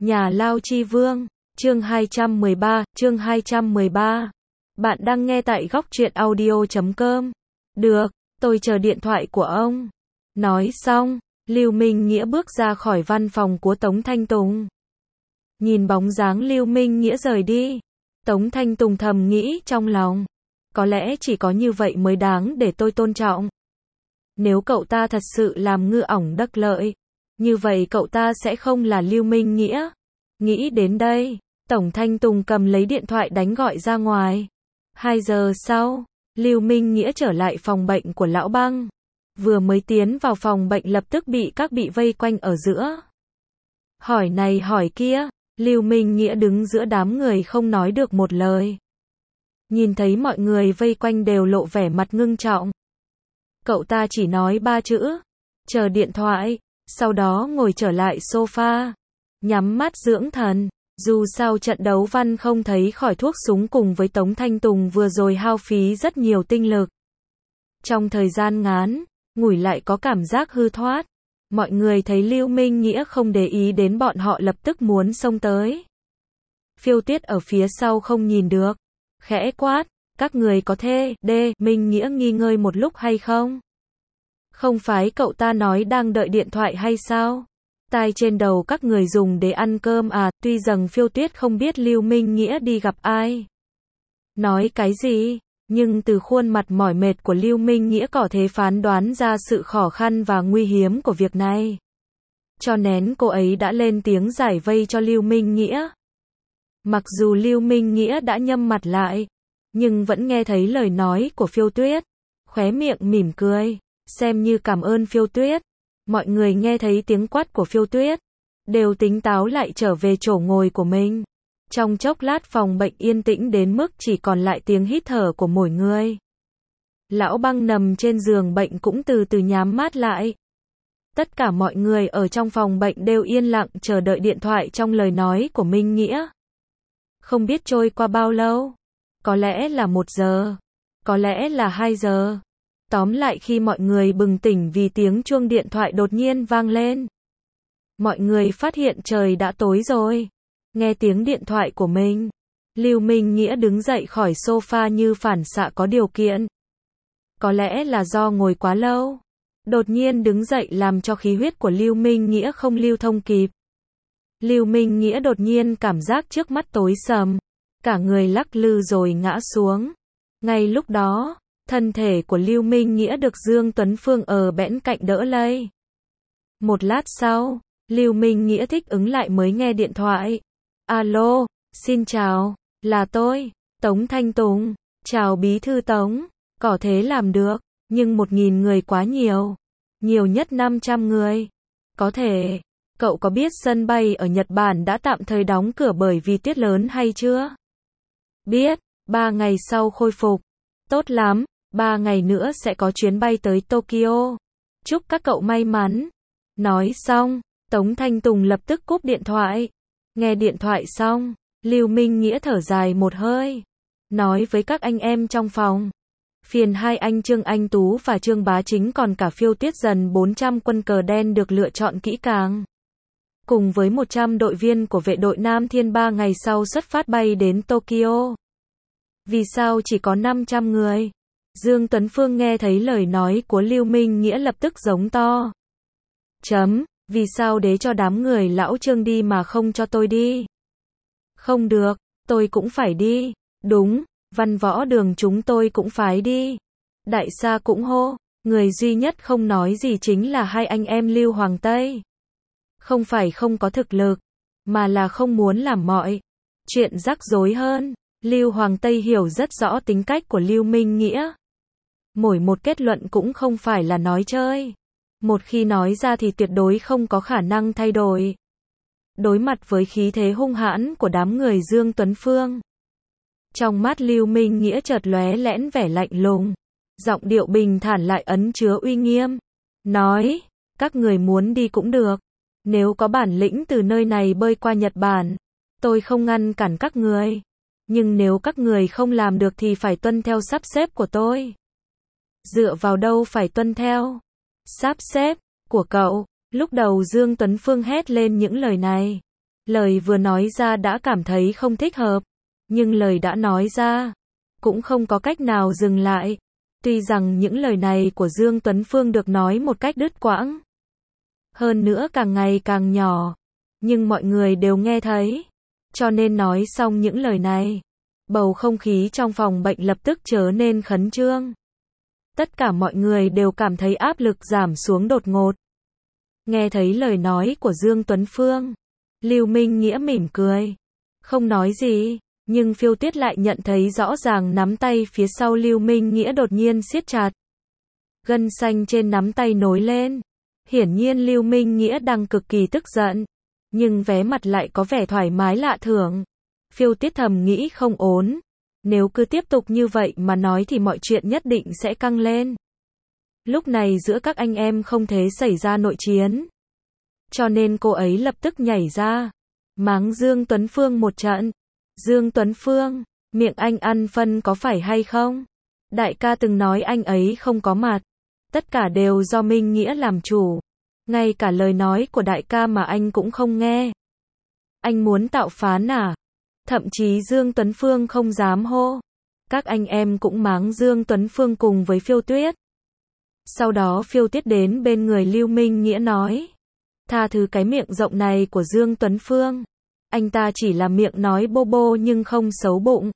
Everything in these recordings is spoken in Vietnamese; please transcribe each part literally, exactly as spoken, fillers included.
Nhà Lao Chi Vương, chương hai trăm mười ba, chương hai trăm mười ba. Bạn đang nghe tại góc truyện audio chấm com. Được, tôi chờ điện thoại của ông. Nói xong, Lưu Minh Nghĩa bước ra khỏi văn phòng của Tống Thanh Tùng. Nhìn bóng dáng Lưu Minh Nghĩa rời đi, Tống Thanh Tùng thầm nghĩ trong lòng. Có lẽ chỉ có như vậy mới đáng để tôi tôn trọng. Nếu cậu ta thật sự làm ngư ỏng đắc lợi, như vậy cậu ta sẽ không là Lưu Minh Nghĩa. Nghĩ đến đây, Tống Thanh Tùng cầm lấy điện thoại đánh gọi ra ngoài. Hai giờ sau, Lưu Minh Nghĩa trở lại phòng bệnh của Lão Băng. Vừa mới tiến vào phòng bệnh lập tức bị các bị vây quanh ở giữa. Hỏi này hỏi kia, Lưu Minh Nghĩa đứng giữa đám người không nói được một lời. Nhìn thấy mọi người vây quanh đều lộ vẻ mặt ngưng trọng. Cậu ta chỉ nói ba chữ, chờ điện thoại, sau đó ngồi trở lại sofa, nhắm mắt dưỡng thần. Dù sao trận đấu văn không thấy khỏi thuốc súng cùng với Tống Thanh Tùng vừa rồi hao phí rất nhiều tinh lực. Trong thời gian ngắn, ngủi lại có cảm giác hư thoát. Mọi người thấy Lưu Minh Nghĩa không để ý đến bọn họ lập tức muốn xông tới. Phiêu Tuyết ở phía sau không nhìn được, khẽ quát, các người có thể để Minh Nghĩa nghi ngơi một lúc hay không? Không phải cậu ta nói đang đợi điện thoại hay sao? Tai trên đầu các người dùng để ăn cơm à? Tuy rằng Phiêu Tuyết không biết Lưu Minh Nghĩa đi gặp ai, nói cái gì, nhưng từ khuôn mặt mỏi mệt của Lưu Minh Nghĩa có thể phán đoán ra sự khó khăn và nguy hiểm của việc này. Cho nên cô ấy đã lên tiếng giải vây cho Lưu Minh Nghĩa. Mặc dù Lưu Minh Nghĩa đã nhâm mặt lại, nhưng vẫn nghe thấy lời nói của Phiêu Tuyết, khóe miệng mỉm cười, xem như cảm ơn Phiêu Tuyết. Mọi người nghe thấy tiếng quát của Phiêu Tuyết, đều tỉnh táo lại trở về chỗ ngồi của mình. Trong chốc lát phòng bệnh yên tĩnh đến mức chỉ còn lại tiếng hít thở của mỗi người. Lão Băng nằm trên giường bệnh cũng từ từ nhắm mắt lại. Tất cả mọi người ở trong phòng bệnh đều yên lặng chờ đợi điện thoại trong lời nói của Minh Nghĩa. Không biết trôi qua bao lâu, có lẽ là một giờ, có lẽ là hai giờ. Tóm lại khi mọi người bừng tỉnh vì tiếng chuông điện thoại đột nhiên vang lên. Mọi người phát hiện trời đã tối rồi. Nghe tiếng điện thoại của mình, Lưu Minh Nghĩa đứng dậy khỏi sofa như phản xạ có điều kiện. Có lẽ là do ngồi quá lâu, đột nhiên đứng dậy làm cho khí huyết của Lưu Minh Nghĩa không lưu thông kịp. Lưu Minh Nghĩa đột nhiên cảm giác trước mắt tối sầm, cả người lắc lư rồi ngã xuống. Ngay lúc đó, thân thể của Lưu Minh Nghĩa được Dương Tuấn Phương ở bên cạnh đỡ lấy. Một lát sau, Lưu Minh Nghĩa thích ứng lại mới nghe điện thoại. Alo, xin chào, là tôi, Tống Thanh Tùng. Chào bí thư Tống, có thể làm được, nhưng một nghìn người quá nhiều. Nhiều nhất năm trăm người. Có thể, cậu có biết sân bay ở Nhật Bản đã tạm thời đóng cửa bởi vì tuyết lớn hay chưa? Biết, ba ngày sau khôi phục. Tốt lắm, ba ngày nữa sẽ có chuyến bay tới Tokyo. Chúc các cậu may mắn. Nói xong, Tống Thanh Tùng lập tức cúp điện thoại. Nghe điện thoại xong, Lưu Minh Nghĩa thở dài một hơi, nói với các anh em trong phòng. Phiền hai anh Trương Anh Tú và Trương Bá Chính còn cả Phiêu Tuyết dần bốn trăm quân cờ đen được lựa chọn kỹ càng. Cùng với một trăm đội viên của vệ đội Nam Thiên ba ngày sau xuất phát bay đến Tokyo. Vì sao chỉ có năm trăm người? Dương Tuấn Phương nghe thấy lời nói của Lưu Minh Nghĩa lập tức giống to. Chấm, vì sao đế cho đám người lão Trương đi mà không cho tôi đi? Không được, tôi cũng phải đi. Đúng, văn võ đường chúng tôi cũng phải đi. Đại sa cũng hô, người duy nhất không nói gì chính là hai anh em Lưu Hoàng Tây. Không phải không có thực lực, mà là không muốn làm mọi chuyện rắc rối hơn. Lưu Hoàng Tây hiểu rất rõ tính cách của Lưu Minh Nghĩa. Mỗi một kết luận cũng không phải là nói chơi. Một khi nói ra thì tuyệt đối không có khả năng thay đổi. Đối mặt với khí thế hung hãn của đám người Dương Tuấn Phương, trong mắt Lưu Minh Nghĩa chợt lóe lẽn vẻ lạnh lùng, giọng điệu bình thản lại ẩn chứa uy nghiêm, nói, các người muốn đi cũng được, nếu có bản lĩnh từ nơi này bơi qua Nhật Bản, tôi không ngăn cản các người, nhưng nếu các người không làm được thì phải tuân theo sắp xếp của tôi. Dựa vào đâu phải tuân theo sắp xếp của cậu? Lúc đầu Dương Tuấn Phương hét lên những lời này, Lời vừa nói ra đã cảm thấy không thích hợp, nhưng lời đã nói ra, cũng không có cách nào dừng lại. Tuy rằng những lời này của Dương Tuấn Phương được nói một cách đứt quãng, hơn nữa càng ngày càng nhỏ, nhưng mọi người đều nghe thấy. Cho nên nói xong những lời này, bầu không khí trong phòng bệnh lập tức trở nên khẩn trương. Tất cả mọi người đều cảm thấy áp lực giảm xuống đột ngột. Nghe thấy lời nói của Dương Tuấn Phương, Lưu Minh Nghĩa mỉm cười, không nói gì, nhưng Phiêu Tuyết lại nhận thấy rõ ràng nắm tay phía sau Lưu Minh Nghĩa đột nhiên siết chặt. Gân xanh trên nắm tay nổi lên. Hiển nhiên Lưu Minh Nghĩa đang cực kỳ tức giận, nhưng vé mặt lại có vẻ thoải mái lạ thường. Phiêu Tuyết thầm nghĩ không ổn, nếu cứ tiếp tục như vậy mà nói thì mọi chuyện nhất định sẽ căng lên. Lúc này giữa các anh em không thể xảy ra nội chiến. Cho nên cô ấy lập tức nhảy ra, mắng Dương Tuấn Phương một trận. Dương Tuấn Phương, miệng anh ăn phân có phải hay không? Đại ca từng nói anh ấy không có mặt. Tất cả đều do Minh Nghĩa làm chủ. Ngay cả lời nói của đại ca mà anh cũng không nghe. Anh muốn tạo phán à? Thậm chí Dương Tuấn Phương không dám hô. Các anh em cũng mắng Dương Tuấn Phương cùng với Phiêu Tuyết. Sau đó Phiêu Tuyết đến bên người Lưu Minh Nghĩa nói, tha thứ cái miệng rộng này của Dương Tuấn Phương. Anh ta chỉ là miệng nói bô bô nhưng không xấu bụng.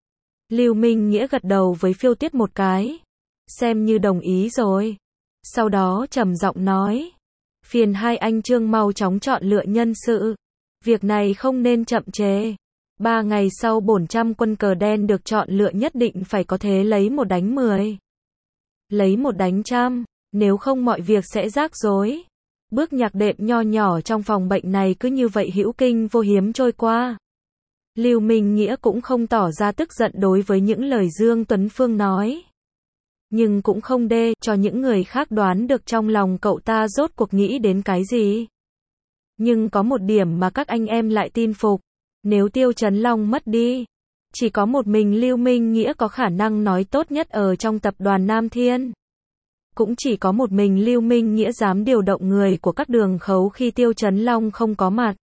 Lưu Minh Nghĩa gật đầu với Phiêu Tuyết một cái, xem như đồng ý rồi. Sau đó trầm giọng nói, phiền hai anh Trương mau chóng chọn lựa nhân sự. Việc này không nên chậm trễ. Ba ngày sau bổn trăm quân cờ đen được chọn lựa nhất định phải có thế lấy một đánh mười. Lấy một đánh trăm, nếu không mọi việc sẽ rắc rối. Bước nhạc đệm nho nhỏ trong phòng bệnh này cứ như vậy hữu kinh vô hiếm trôi qua. Lưu Minh Nghĩa cũng không tỏ ra tức giận đối với những lời Dương Tuấn Phương nói. Nhưng cũng không đê cho những người khác đoán được trong lòng cậu ta rốt cuộc nghĩ đến cái gì. Nhưng có một điểm mà các anh em lại tin phục. Nếu Tiêu Chấn Long mất đi, chỉ có một mình Lưu Minh Nghĩa có khả năng nói tốt nhất ở trong tập đoàn Nam Thiên. Cũng chỉ có một mình Lưu Minh Nghĩa dám điều động người của các đường khấu khi Tiêu Chấn Long không có mặt.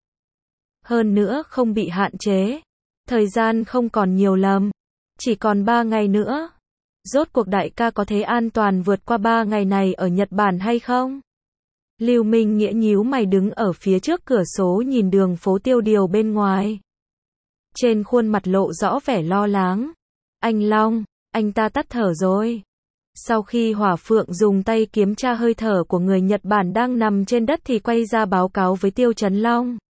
Hơn nữa không bị hạn chế. Thời gian không còn nhiều lắm. Chỉ còn ba ngày nữa. Rốt cuộc đại ca có thể an toàn vượt qua ba ngày này ở Nhật Bản hay không? Lưu Minh Nghĩa nhíu mày đứng ở phía trước cửa sổ nhìn đường phố tiêu điều bên ngoài. Trên khuôn mặt lộ rõ vẻ lo lắng. Anh Long, anh ta tắt thở rồi. Sau khi Hỏa Phượng dùng tay kiểm tra hơi thở của người Nhật Bản đang nằm trên đất thì quay ra báo cáo với Tiêu Chấn Long.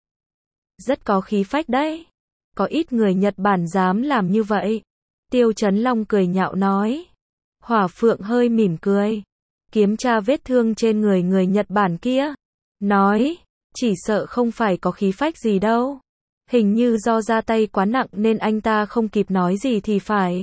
Rất có khí phách đấy. Có ít người Nhật Bản dám làm như vậy. Tiêu Chấn Long cười nhạo nói. Hỏa Phượng hơi mỉm cười. Kiểm tra vết thương trên người người Nhật Bản kia. Nói, chỉ sợ không phải có khí phách gì đâu. Hình như do ra tay quá nặng nên anh ta không kịp nói gì thì phải.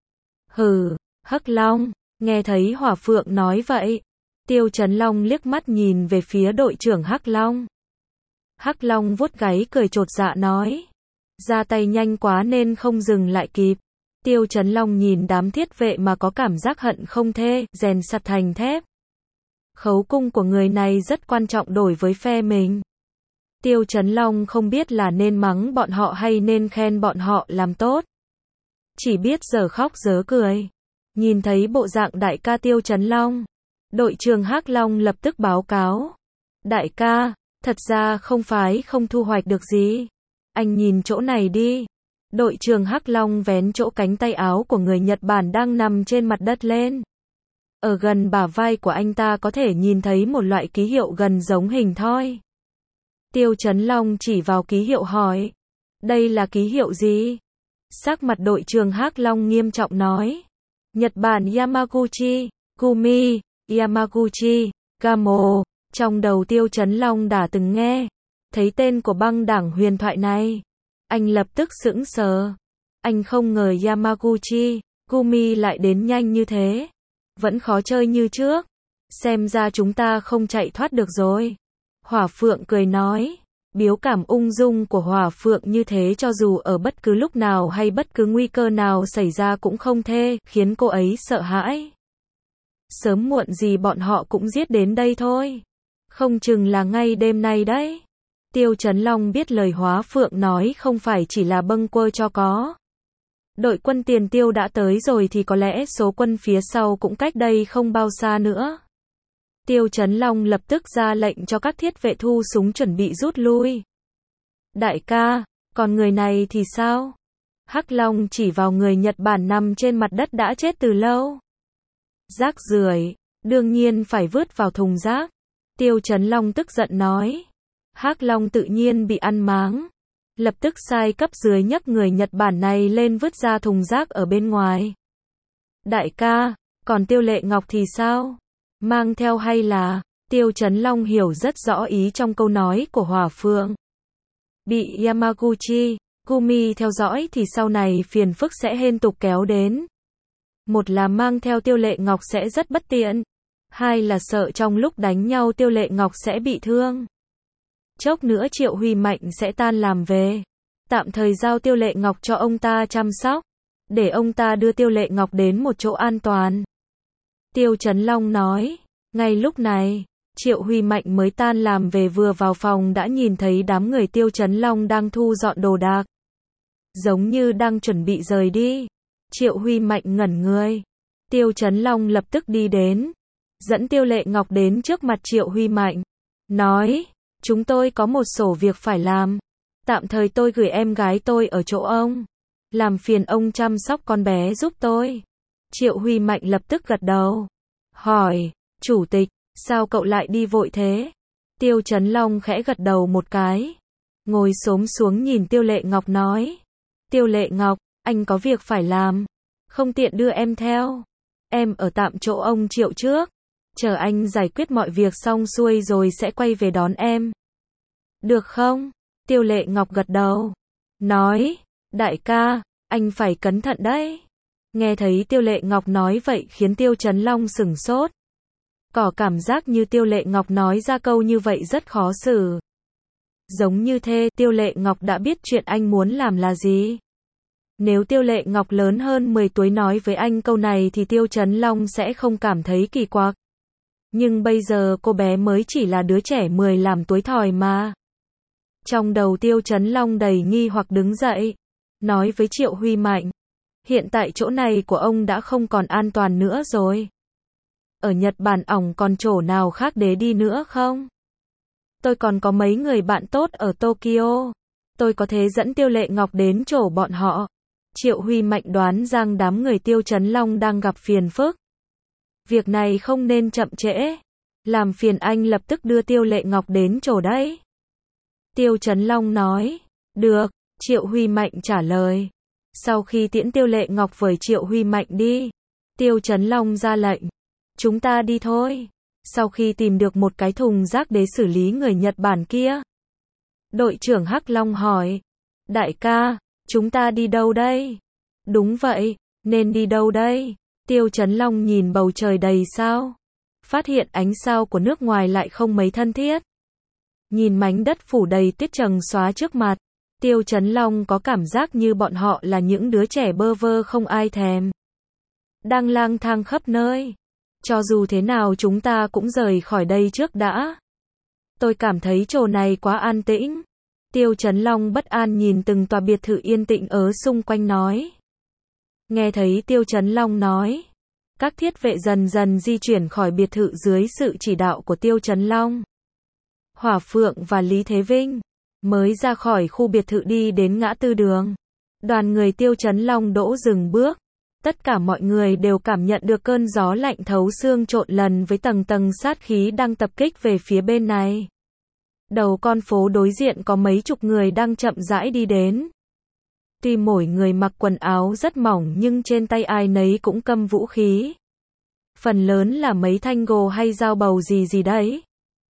Hừ, Hắc Long. Nghe thấy Hỏa Phượng nói vậy, Tiêu Chấn Long liếc mắt nhìn về phía đội trưởng Hắc Long. Hắc Long vuốt gáy cười chột dạ nói. Ra tay nhanh quá nên không dừng lại kịp. Tiêu Chấn Long nhìn đám thiết vệ mà có cảm giác hận không thể rèn sắt thành thép. Khấu cung của người này rất quan trọng đối với phe mình. Tiêu Chấn Long không biết là nên mắng bọn họ hay nên khen bọn họ làm tốt. Chỉ biết giờ khóc giờ cười. Nhìn thấy bộ dạng đại ca Tiêu Chấn Long, đội trưởng Hắc Long lập tức báo cáo. Đại ca, thật ra không phải không thu hoạch được gì. Anh nhìn chỗ này đi. Đội trưởng Hắc Long vén chỗ cánh tay áo của người Nhật Bản đang nằm trên mặt đất lên. Ở gần bả vai của anh ta có thể nhìn thấy một loại ký hiệu gần giống hình thoi. Tiêu Chấn Long chỉ vào ký hiệu hỏi. Đây là ký hiệu gì? Sắc mặt đội trưởng Hắc Long nghiêm trọng nói. Nhật Bản Yamaguchi, Gumi, Yamaguchi, Gamo. Trong đầu Tiêu Chấn Long đã từng nghe. Thấy tên của băng đảng huyền thoại này. Anh lập tức sững sờ. Anh không ngờ Yamaguchi, Gumi lại đến nhanh như thế. Vẫn khó chơi như trước. Xem ra chúng ta không chạy thoát được rồi. Hỏa Phượng cười nói. Biếu cảm ung dung của Hỏa Phượng như thế cho dù ở bất cứ lúc nào hay bất cứ nguy cơ nào xảy ra cũng không thể khiến cô ấy sợ hãi. Sớm muộn gì bọn họ cũng giết đến đây thôi. Không chừng là ngay đêm nay đấy. Tiêu Chấn Long biết lời Hóa Phượng nói không phải chỉ là bâng quơ cho có. Đội quân tiền tiêu đã tới rồi thì có lẽ số quân phía sau cũng cách đây không bao xa nữa. Tiêu Chấn Long lập tức ra lệnh cho các thiết vệ thu súng chuẩn bị rút lui. Đại ca, còn người này thì sao? Hắc Long chỉ vào người Nhật Bản nằm trên mặt đất đã chết từ lâu. Rác rưởi, đương nhiên phải vứt vào thùng rác. Tiêu Chấn Long tức giận nói. Hắc Long tự nhiên bị ăn máng. Lập tức sai cấp dưới nhấc người Nhật Bản này lên vứt ra thùng rác ở bên ngoài. Đại ca, còn Tiêu Lệ Ngọc thì sao? Mang theo hay là? Tiêu Chấn Long hiểu rất rõ ý trong câu nói của Hỏa Phượng. Bị Yamaguchi, Gumi theo dõi thì sau này phiền phức sẽ hên tục kéo đến. Một là mang theo Tiêu Lệ Ngọc sẽ rất bất tiện. Hai là sợ trong lúc đánh nhau Tiêu Lệ Ngọc sẽ bị thương. Chốc nữa Triệu Huy Mạnh sẽ tan làm về. Tạm thời giao Tiêu Lệ Ngọc cho ông ta chăm sóc. Để ông ta đưa Tiêu Lệ Ngọc đến một chỗ an toàn. Tiêu Chấn Long nói. Ngay lúc này, Triệu Huy Mạnh mới tan làm về vừa vào phòng đã nhìn thấy đám người Tiêu Chấn Long đang thu dọn đồ đạc. Giống như đang chuẩn bị rời đi. Triệu Huy Mạnh ngẩn người. Tiêu Chấn Long lập tức đi đến. Dẫn Tiêu Lệ Ngọc đến trước mặt Triệu Huy Mạnh. Nói, chúng tôi có một sổ việc phải làm. Tạm thời tôi gửi em gái tôi ở chỗ ông. Làm phiền ông chăm sóc con bé giúp tôi. Triệu Huy Mạnh lập tức gật đầu. Hỏi, chủ tịch, sao cậu lại đi vội thế? Tiêu Chấn Long khẽ gật đầu một cái. Ngồi xổm xuống nhìn Tiêu Lệ Ngọc nói. Tiêu Lệ Ngọc, anh có việc phải làm. Không tiện đưa em theo. Em ở tạm chỗ ông Triệu trước. Chờ anh giải quyết mọi việc xong xuôi rồi sẽ quay về đón em. Được không? Tiêu Lệ Ngọc gật đầu. Nói, đại ca, anh phải cẩn thận đấy. Nghe thấy Tiêu Lệ Ngọc nói vậy khiến Tiêu Chấn Long sửng sốt. Có cảm giác như Tiêu Lệ Ngọc nói ra câu như vậy rất khó xử. Giống như thế, Tiêu Lệ Ngọc đã biết chuyện anh muốn làm là gì. Nếu Tiêu Lệ Ngọc lớn hơn mười tuổi nói với anh câu này thì Tiêu Chấn Long sẽ không cảm thấy kỳ quặc. Nhưng bây giờ cô bé mới chỉ là đứa trẻ mười làm tối thòi mà. Trong đầu Tiêu Chấn Long đầy nghi hoặc đứng dậy. Nói với Triệu Huy Mạnh. Hiện tại chỗ này của ông đã không còn an toàn nữa rồi. Ở Nhật Bản ỏng còn chỗ nào khác để đi nữa không? Tôi còn có mấy người bạn tốt ở Tokyo. Tôi có thể dẫn Tiêu Lệ Ngọc đến chỗ bọn họ. Triệu Huy Mạnh đoán rằng đám người Tiêu Chấn Long đang gặp phiền phức. Việc này không nên chậm trễ. Làm phiền anh lập tức đưa Tiêu Lệ Ngọc đến chỗ đấy. Tiêu Chấn Long nói. Được, Triệu Huy Mạnh trả lời. Sau khi tiễn Tiêu Lệ Ngọc với Triệu Huy Mạnh đi, Tiêu Chấn Long ra lệnh. Chúng ta đi thôi. Sau khi tìm được một cái thùng rác để xử lý người Nhật Bản kia, đội trưởng Hắc Long hỏi. Đại ca, chúng ta đi đâu đây? Đúng vậy, nên đi đâu đây? Tiêu Chấn Long nhìn bầu trời đầy sao. Phát hiện ánh sao của nước ngoài lại không mấy thân thiết. Nhìn mảnh đất phủ đầy tuyết trầng xóa trước mặt. Tiêu Chấn Long có cảm giác như bọn họ là những đứa trẻ bơ vơ không ai thèm. Đang lang thang khắp nơi. Cho dù thế nào chúng ta cũng rời khỏi đây trước đã. Tôi cảm thấy chỗ này quá an tĩnh. Tiêu Chấn Long bất an nhìn từng tòa biệt thự yên tĩnh ở xung quanh nói. Nghe thấy Tiêu Chấn Long nói. Các thiết vệ dần dần di chuyển khỏi biệt thự dưới sự chỉ đạo của Tiêu Chấn Long. Hỏa Phượng và Lý Thế Vinh mới ra khỏi khu biệt thự đi đến ngã tư đường. Đoàn người Tiêu Chấn Long đỗ dừng bước. Tất cả mọi người đều cảm nhận được cơn gió lạnh thấu xương trộn lần với tầng tầng sát khí đang tập kích về phía bên này. Đầu con phố đối diện có mấy chục người đang chậm rãi đi đến. Tuy mỗi người mặc quần áo rất mỏng nhưng trên tay ai nấy cũng cầm vũ khí. Phần lớn là mấy thanh gồ hay dao bầu gì gì đấy.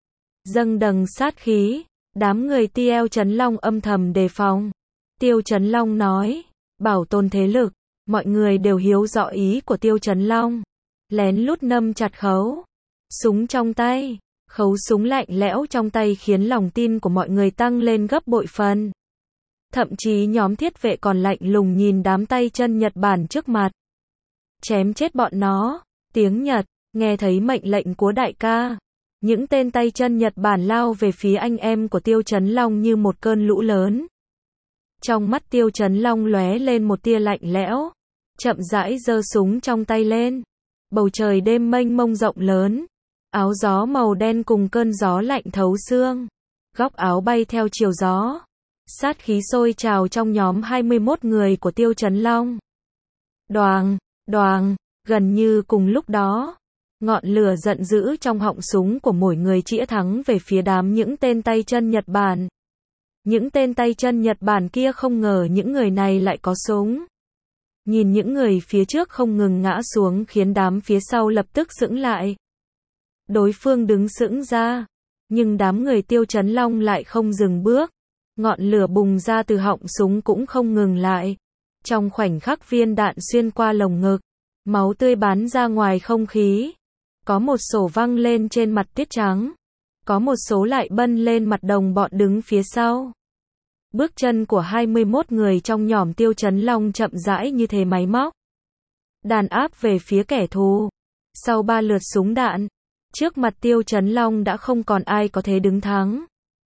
Dâng đằng sát khí. Đám người Tiêu Chấn Long âm thầm đề phòng. Tiêu Chấn Long nói. Bảo tồn thế lực. Mọi người đều hiểu rõ ý của Tiêu Chấn Long. Lén lút nâm chặt khấu súng trong tay. Khấu súng lạnh lẽo trong tay khiến lòng tin của mọi người tăng lên gấp bội phần. Thậm chí nhóm thiết vệ còn lạnh lùng nhìn đám tay chân Nhật Bản trước mặt. Chém chết bọn nó. Tiếng Nhật. Nghe thấy mệnh lệnh của đại ca. Những tên tay chân Nhật Bản lao về phía anh em của Tiêu Chấn Long như một cơn lũ lớn. Trong mắt Tiêu Chấn Long lóe lên một tia lạnh lẽo, chậm rãi giơ súng trong tay lên. Bầu trời đêm mênh mông rộng lớn, áo gió màu đen cùng cơn gió lạnh thấu xương. Góc áo bay theo chiều gió. Sát khí sôi trào trong nhóm hai mươi mốt người của Tiêu Chấn Long. Đoàng, đoàng, gần như cùng lúc đó, ngọn lửa giận dữ trong họng súng của mỗi người chĩa thẳng về phía đám những tên tay chân Nhật Bản. Những tên tay chân Nhật Bản kia không ngờ những người này lại có súng. Nhìn những người phía trước không ngừng ngã xuống khiến đám phía sau lập tức sững lại. Đối phương đứng sững ra, nhưng đám người Tiêu Chấn Long lại không dừng bước. Ngọn lửa bùng ra từ họng súng cũng không ngừng lại. Trong khoảnh khắc viên đạn xuyên qua lồng ngực, máu tươi bắn ra ngoài không khí. Có một sổ văng lên trên mặt tuyết trắng. Có một số lại bân lên mặt đồng bọn đứng phía sau. Bước chân của hai mươi mốt người trong nhóm Tiêu Chấn Long chậm rãi như thế máy móc. Đàn áp về phía kẻ thù. Sau ba lượt súng đạn, trước mặt Tiêu Chấn Long đã không còn ai có thể đứng thắng.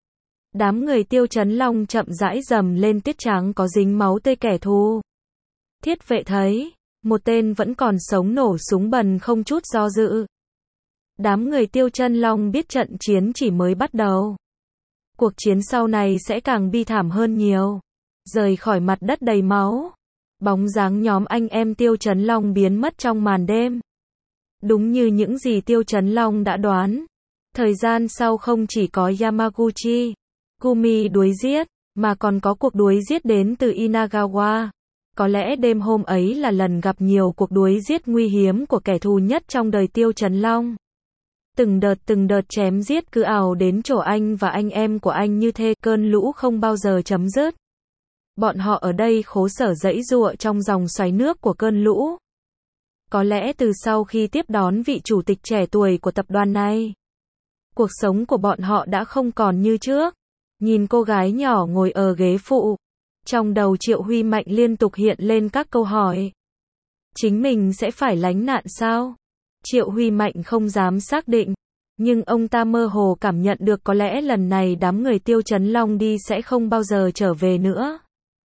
Đám người Tiêu Chấn Long chậm rãi dầm lên tuyết trắng có dính máu tươi kẻ thù. Thiết vệ thấy, một tên vẫn còn sống nổ súng bần không chút do dự. Đám người Tiêu Chấn Long biết trận chiến chỉ mới bắt đầu. Cuộc chiến sau này sẽ càng bi thảm hơn nhiều. Rời khỏi mặt đất đầy máu. Bóng dáng nhóm anh em Tiêu Chấn Long biến mất trong màn đêm. Đúng như những gì Tiêu Chấn Long đã đoán. Thời gian sau không chỉ có Yamaguchi, Gumi đuổi giết, mà còn có cuộc đuổi giết đến từ Inagawa. Có lẽ đêm hôm ấy là lần gặp nhiều cuộc đuổi giết nguy hiểm của kẻ thù nhất trong đời Tiêu Chấn Long. Từng đợt từng đợt chém giết cứ ào đến chỗ anh và anh em của anh như thế, cơn lũ không bao giờ chấm dứt. Bọn họ ở đây khổ sở giãy giụa trong dòng xoáy nước của cơn lũ. Có lẽ từ sau khi tiếp đón vị chủ tịch trẻ tuổi của tập đoàn này, cuộc sống của bọn họ đã không còn như trước. Nhìn cô gái nhỏ ngồi ở ghế phụ, trong đầu Triệu Huy Mạnh liên tục hiện lên các câu hỏi. Chính mình sẽ phải lánh nạn sao? Triệu Huy Mạnh không dám xác định, nhưng ông ta mơ hồ cảm nhận được có lẽ lần này đám người Tiêu Chấn Long đi sẽ không bao giờ trở về nữa.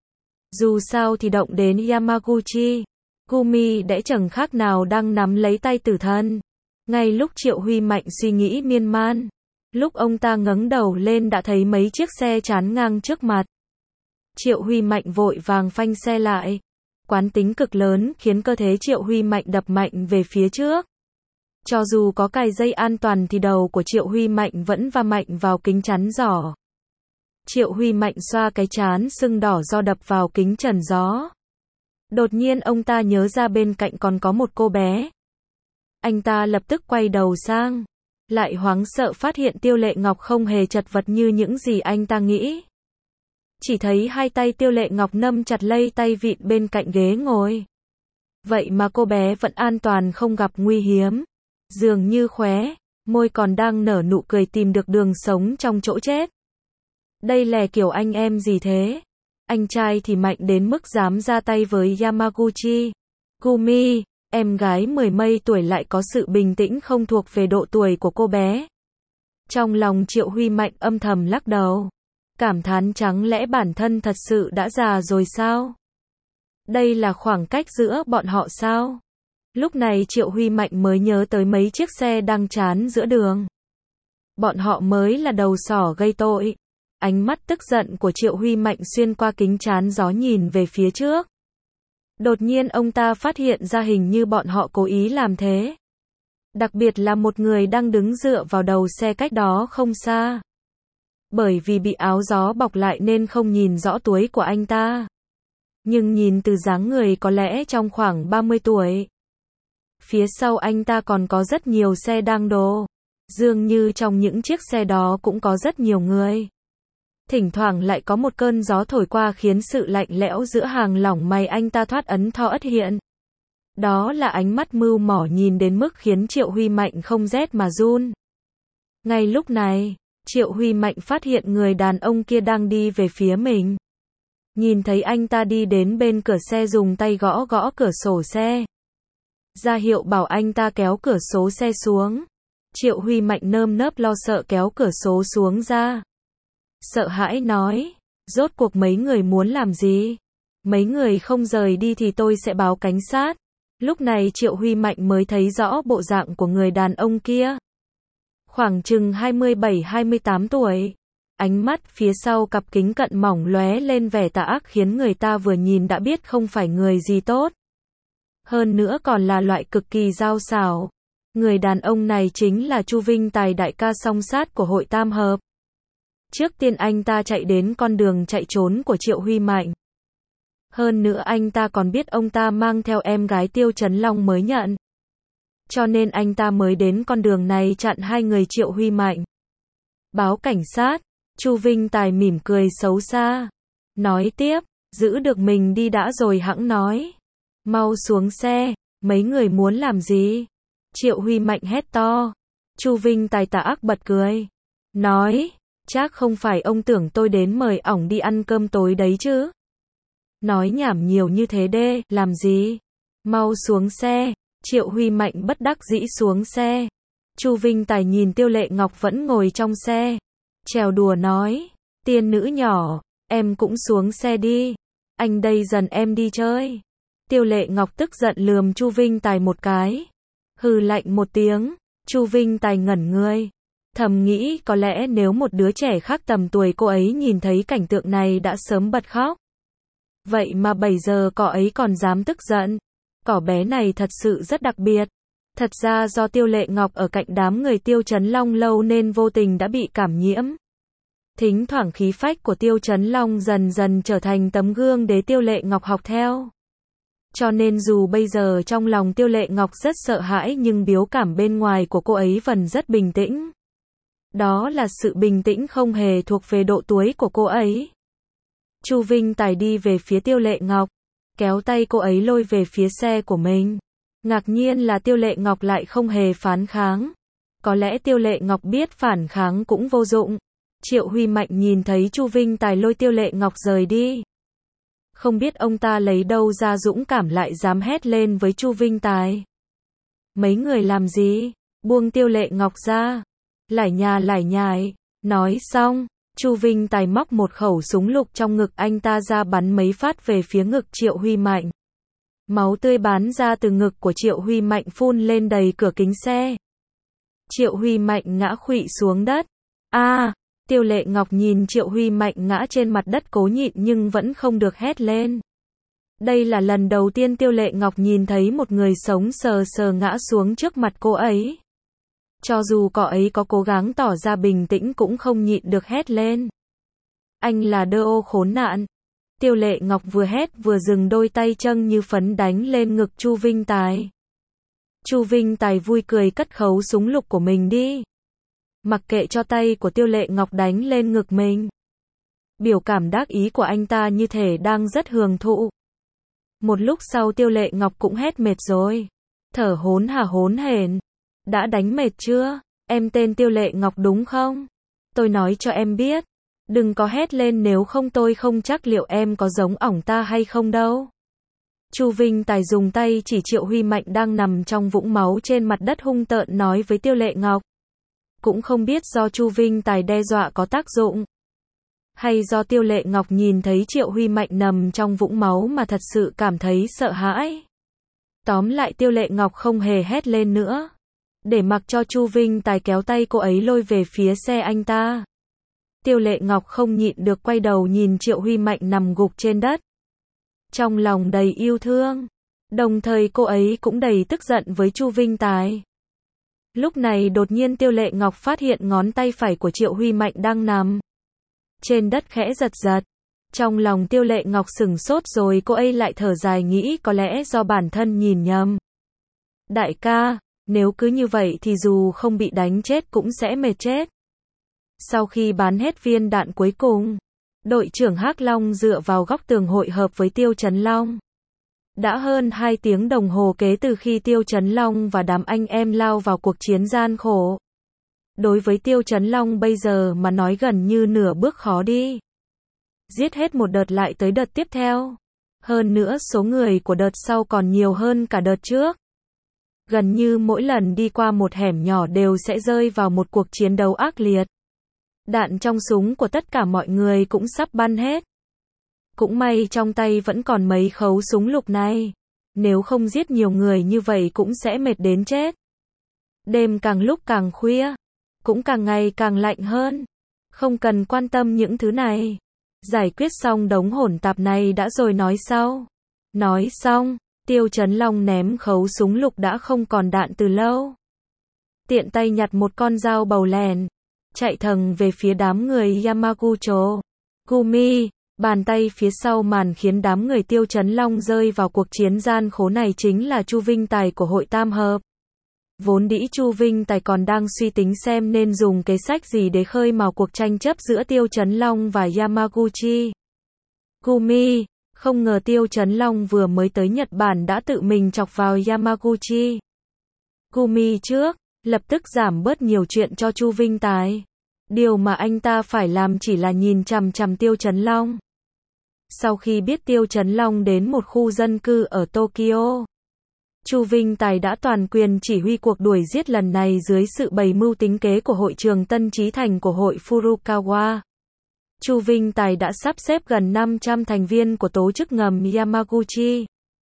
Dù sao thì động đến Yamaguchi, Gumi đã chẳng khác nào đang nắm lấy tay tử thần. Ngay lúc Triệu Huy Mạnh suy nghĩ miên man, lúc ông ta ngẩng đầu lên đã thấy mấy chiếc xe chắn ngang trước mặt. Triệu Huy Mạnh vội vàng phanh xe lại. Quán tính cực lớn khiến cơ thể Triệu Huy Mạnh đập mạnh về phía trước. Cho dù có cài dây an toàn thì đầu của Triệu Huy Mạnh vẫn va mạnh vào kính chắn giỏ. Triệu Huy Mạnh xoa cái trán sưng đỏ do đập vào kính chắn gió. Đột nhiên ông ta nhớ ra bên cạnh còn có một cô bé. Anh ta lập tức quay đầu sang, lại hoảng sợ phát hiện Tiêu Lệ Ngọc không hề chật vật như những gì anh ta nghĩ. Chỉ thấy hai tay Tiêu Lệ Ngọc nắm chặt lấy tay vịn bên cạnh ghế ngồi. Vậy mà cô bé vẫn an toàn không gặp nguy hiểm. Dường như khóe môi còn đang nở nụ cười tìm được đường sống trong chỗ chết. Đây là kiểu anh em gì thế? Anh trai thì mạnh đến mức dám ra tay với Yamaguchi. Gumi, em gái mười mấy tuổi lại có sự bình tĩnh không thuộc về độ tuổi của cô bé. Trong lòng Triệu Huy Mạnh âm thầm lắc đầu. Cảm thán chẳng lẽ bản thân thật sự đã già rồi sao? Đây là khoảng cách giữa bọn họ sao? Lúc này Triệu Huy Mạnh mới nhớ tới mấy chiếc xe đang chắn giữa đường. Bọn họ mới là đầu sỏ gây tội. Ánh mắt tức giận của Triệu Huy Mạnh xuyên qua kính chắn gió nhìn về phía trước. Đột nhiên ông ta phát hiện ra hình như bọn họ cố ý làm thế. Đặc biệt là một người đang đứng dựa vào đầu xe cách đó không xa. Bởi vì bị áo gió bọc lại nên không nhìn rõ tuổi của anh ta. Nhưng nhìn từ dáng người có lẽ trong khoảng ba mươi tuổi. Phía sau anh ta còn có rất nhiều xe đang đỗ. Dường như trong những chiếc xe đó cũng có rất nhiều người. Thỉnh thoảng lại có một cơn gió thổi qua khiến sự lạnh lẽo giữa hàng lỏng mày anh ta thoát ấn tho ất hiện. Đó là ánh mắt mưu mỏ nhìn đến mức khiến Triệu Huy Mạnh không rét mà run. Ngay lúc này, Triệu Huy Mạnh phát hiện người đàn ông kia đang đi về phía mình. Nhìn thấy anh ta đi đến bên cửa xe dùng tay gõ gõ cửa sổ xe. Ra hiệu bảo anh ta kéo cửa sổ xe xuống. Triệu Huy Mạnh nơm nớp lo sợ kéo cửa sổ xuống ra. Sợ hãi nói, rốt cuộc mấy người muốn làm gì? Mấy người không rời đi thì tôi sẽ báo cảnh sát. Lúc này Triệu Huy Mạnh mới thấy rõ bộ dạng của người đàn ông kia. Khoảng chừng hai mươi bảy hai mươi tám tuổi. Ánh mắt phía sau cặp kính cận mỏng lóe lên vẻ tà ác khiến người ta vừa nhìn đã biết không phải người gì tốt. Hơn nữa còn là loại cực kỳ dao xảo. Người đàn ông này chính là Chu Vinh Tài, đại ca song sát của hội Tam Hợp. Trước tiên anh ta chạy đến con đường chạy trốn của Triệu Huy Mạnh. Hơn nữa anh ta còn biết ông ta mang theo em gái Tiêu Chấn Long mới nhận. Cho nên anh ta mới đến con đường này chặn hai người Triệu Huy Mạnh. Báo cảnh sát, Chu Vinh Tài mỉm cười xấu xa. Nói tiếp, giữ được mình đi đã rồi hẵng nói. Mau xuống xe, mấy người muốn làm gì? Triệu Huy Mạnh hét to. Chu Vinh Tài tà ác bật cười. Nói, chắc không phải ông tưởng tôi đến mời ổng đi ăn cơm tối đấy chứ? Nói nhảm nhiều như thế đê, làm gì? Mau xuống xe. Triệu Huy Mạnh bất đắc dĩ xuống xe. Chu Vinh Tài nhìn Tiêu Lệ Ngọc vẫn ngồi trong xe. Trèo đùa nói, tiên nữ nhỏ, em cũng xuống xe đi. Anh đây dần em đi chơi. Tiêu Lệ Ngọc tức giận lườm Chu Vinh Tài một cái. Hừ lạnh một tiếng, Chu Vinh Tài ngẩn người. Thầm nghĩ có lẽ nếu một đứa trẻ khác tầm tuổi cô ấy nhìn thấy cảnh tượng này đã sớm bật khóc. Vậy mà bây giờ cậu ấy còn dám tức giận. Cỏ bé này thật sự rất đặc biệt. Thật ra do Tiêu Lệ Ngọc ở cạnh đám người Tiêu Chấn Long lâu nên vô tình đã bị cảm nhiễm. Thỉnh thoảng khí phách của Tiêu Chấn Long dần dần trở thành tấm gương để Tiêu Lệ Ngọc học theo. Cho nên dù bây giờ trong lòng Tiêu Lệ Ngọc rất sợ hãi nhưng biểu cảm bên ngoài của cô ấy vẫn rất bình tĩnh. Đó là sự bình tĩnh không hề thuộc về độ tuổi của cô ấy. Chu Vinh Tài đi về phía Tiêu Lệ Ngọc, kéo tay cô ấy lôi về phía xe của mình. Ngạc nhiên là Tiêu Lệ Ngọc lại không hề phản kháng. Có lẽ Tiêu Lệ Ngọc biết phản kháng cũng vô dụng. Triệu Huy Mạnh nhìn thấy Chu Vinh Tài lôi Tiêu Lệ Ngọc rời đi. Không biết ông ta lấy đâu ra dũng cảm lại dám hét lên với Chu Vinh Tài. Mấy người làm gì? Buông Tiêu Lệ Ngọc ra. Lải nhà lải nhải. Nói xong, Chu Vinh Tài móc một khẩu súng lục trong ngực anh ta ra bắn mấy phát về phía ngực Triệu Huy Mạnh. Máu tươi bắn ra từ ngực của Triệu Huy Mạnh phun lên đầy cửa kính xe. Triệu Huy Mạnh ngã khuỵu xuống đất. A, à, Tiêu Lệ Ngọc nhìn Triệu Huy Mạnh ngã trên mặt đất cố nhịn nhưng vẫn không được hét lên. Đây là lần đầu tiên Tiêu Lệ Ngọc nhìn thấy một người sống sờ sờ ngã xuống trước mặt cô ấy. Cho dù cậu ấy có cố gắng tỏ ra bình tĩnh cũng không nhịn được hét lên. Anh là đơ ô khốn nạn. Tiêu Lệ Ngọc vừa hét vừa dừng đôi tay châng như phấn đánh lên ngực Chu Vinh Tài. Chu Vinh Tài vui cười cất khẩu súng lục của mình đi. Mặc kệ cho tay của Tiêu Lệ Ngọc đánh lên ngực mình. Biểu cảm đắc ý của anh ta như thể đang rất hưởng thụ. Một lúc sau Tiêu Lệ Ngọc cũng hét mệt rồi. Thở hổn hả hổn hển. Đã đánh mệt chưa? Em tên Tiêu Lệ Ngọc đúng không? Tôi nói cho em biết. Đừng có hét lên nếu không tôi không chắc liệu em có giống ổng ta hay không đâu. Chu Vinh Tài dùng tay chỉ Triệu Huy Mạnh đang nằm trong vũng máu trên mặt đất hung tợn nói với Tiêu Lệ Ngọc. Cũng không biết do Chu Vinh Tài đe dọa có tác dụng. Hay do Tiêu Lệ Ngọc nhìn thấy Triệu Huy Mạnh nằm trong vũng máu mà thật sự cảm thấy sợ hãi. Tóm lại Tiêu Lệ Ngọc không hề hét lên nữa. Để mặc cho Chu Vinh Tài kéo tay cô ấy lôi về phía xe anh ta. Tiêu Lệ Ngọc không nhịn được quay đầu nhìn Triệu Huy Mạnh nằm gục trên đất. Trong lòng đầy yêu thương. Đồng thời cô ấy cũng đầy tức giận với Chu Vinh Tài. Lúc này đột nhiên Tiêu Lệ Ngọc phát hiện ngón tay phải của Triệu Huy Mạnh đang nằm trên đất khẽ giật giật. Trong lòng Tiêu Lệ Ngọc sửng sốt rồi cô ấy lại thở dài nghĩ có lẽ do bản thân nhìn nhầm. Đại ca, nếu cứ như vậy thì dù không bị đánh chết cũng sẽ mệt chết. Sau khi bắn hết viên đạn cuối cùng, đội trưởng Hắc Long dựa vào góc tường hội hợp với Tiêu Chấn Long. Đã hơn hai tiếng đồng hồ kể từ khi Tiêu Chấn Long và đám anh em lao vào cuộc chiến gian khổ. Đối với Tiêu Chấn Long bây giờ mà nói gần như nửa bước khó đi. Giết hết một đợt lại tới đợt tiếp theo. Hơn nữa số người của đợt sau còn nhiều hơn cả đợt trước. Gần như mỗi lần đi qua một hẻm nhỏ đều sẽ rơi vào một cuộc chiến đấu ác liệt. Đạn trong súng của tất cả mọi người cũng sắp bắn hết. Cũng may trong tay vẫn còn mấy khẩu súng lục này. Nếu không giết nhiều người như vậy cũng sẽ mệt đến chết. Đêm càng lúc càng khuya. Cũng càng ngày càng lạnh hơn. Không cần quan tâm những thứ này. Giải quyết xong đống hỗn tạp này đã rồi nói sau. Nói xong, Tiêu Chấn Long ném khẩu súng lục đã không còn đạn từ lâu. Tiện tay nhặt một con dao bầu lèn. Chạy thẳng về phía đám người Yamagucho. Gumi, bàn tay phía sau màn khiến đám người Tiêu Chấn Long rơi vào cuộc chiến gian khổ này chính là Chu Vinh Tài của hội Tam Hợp. Vốn dĩ Chu Vinh Tài còn đang suy tính xem nên dùng kế sách gì để khơi mào cuộc tranh chấp giữa Tiêu Chấn Long và Yamaguchi. Gumi, không ngờ Tiêu Chấn Long vừa mới tới Nhật Bản đã tự mình chọc vào Yamaguchi. Gumi trước, lập tức giảm bớt nhiều chuyện cho Chu Vinh Tài. Điều mà anh ta phải làm chỉ là nhìn chằm chằm Tiêu Chấn Long. Sau khi biết Tiêu Chấn Long đến một khu dân cư ở Tokyo, Chu Vinh Tài đã toàn quyền chỉ huy cuộc đuổi giết lần này dưới sự bày mưu tính kế của hội trường Tân Trí Thành của hội Furukawa. Chu Vinh Tài đã sắp xếp gần năm trăm thành viên của tổ chức ngầm Yamaguchi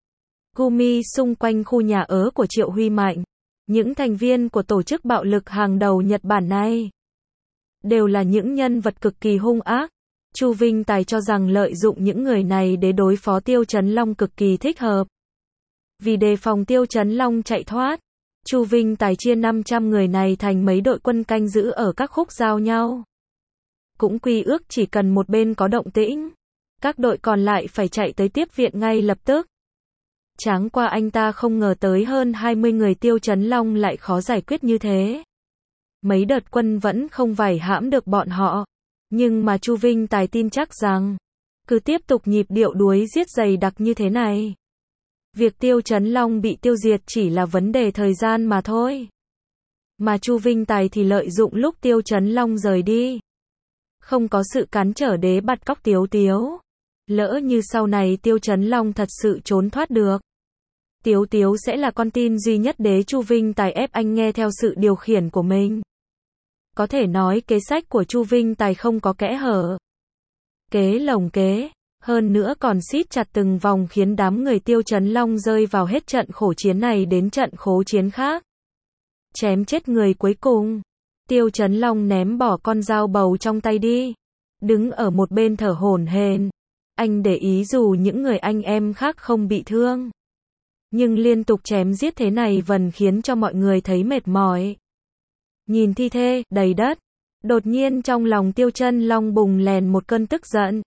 Gumi xung quanh khu nhà ở của Triệu Huy Mạnh. Những thành viên của tổ chức bạo lực hàng đầu Nhật Bản này đều là những nhân vật cực kỳ hung ác. Chu Vinh Tài cho rằng lợi dụng những người này để đối phó Tiêu Chấn Long cực kỳ thích hợp. Vì đề phòng Tiêu Chấn Long chạy thoát, Chu Vinh Tài chia năm trăm người này thành mấy đội quân canh giữ ở các khúc giao nhau. Cũng quy ước chỉ cần một bên có động tĩnh, các đội còn lại phải chạy tới tiếp viện ngay lập tức. Tráng qua anh ta không ngờ tới hơn hai mươi người Tiêu Chấn Long lại khó giải quyết như thế. Mấy đợt quân vẫn không vảy hãm được bọn họ. Nhưng mà Chu Vinh Tài tin chắc rằng, cứ tiếp tục nhịp điệu đuổi giết dày đặc như thế này, việc Tiêu Chấn Long bị tiêu diệt chỉ là vấn đề thời gian mà thôi. Mà Chu Vinh Tài thì lợi dụng lúc Tiêu Chấn Long rời đi. Không có sự cản trở để bắt cóc Tiếu Tiếu. Lỡ như sau này Tiêu Chấn Long thật sự trốn thoát được, Tiếu Tiếu sẽ là con tin duy nhất để Chu Vinh Tài ép anh nghe theo sự điều khiển của mình. Có thể nói kế sách của Chu Vinh Tài không có kẽ hở. Kế lồng kế, hơn nữa còn siết chặt từng vòng khiến đám người Tiêu Chấn Long rơi vào hết trận khổ chiến này đến trận khố chiến khác. Chém chết người cuối cùng, Tiêu Chấn Long ném bỏ con dao bầu trong tay đi. Đứng ở một bên thở hổn hển. Anh để ý dù những người anh em khác không bị thương, nhưng liên tục chém giết thế này vẫn khiến cho mọi người thấy mệt mỏi. Nhìn thi thể đầy đất, đột nhiên trong lòng Tiêu Chấn Long bùng lên một cơn tức giận.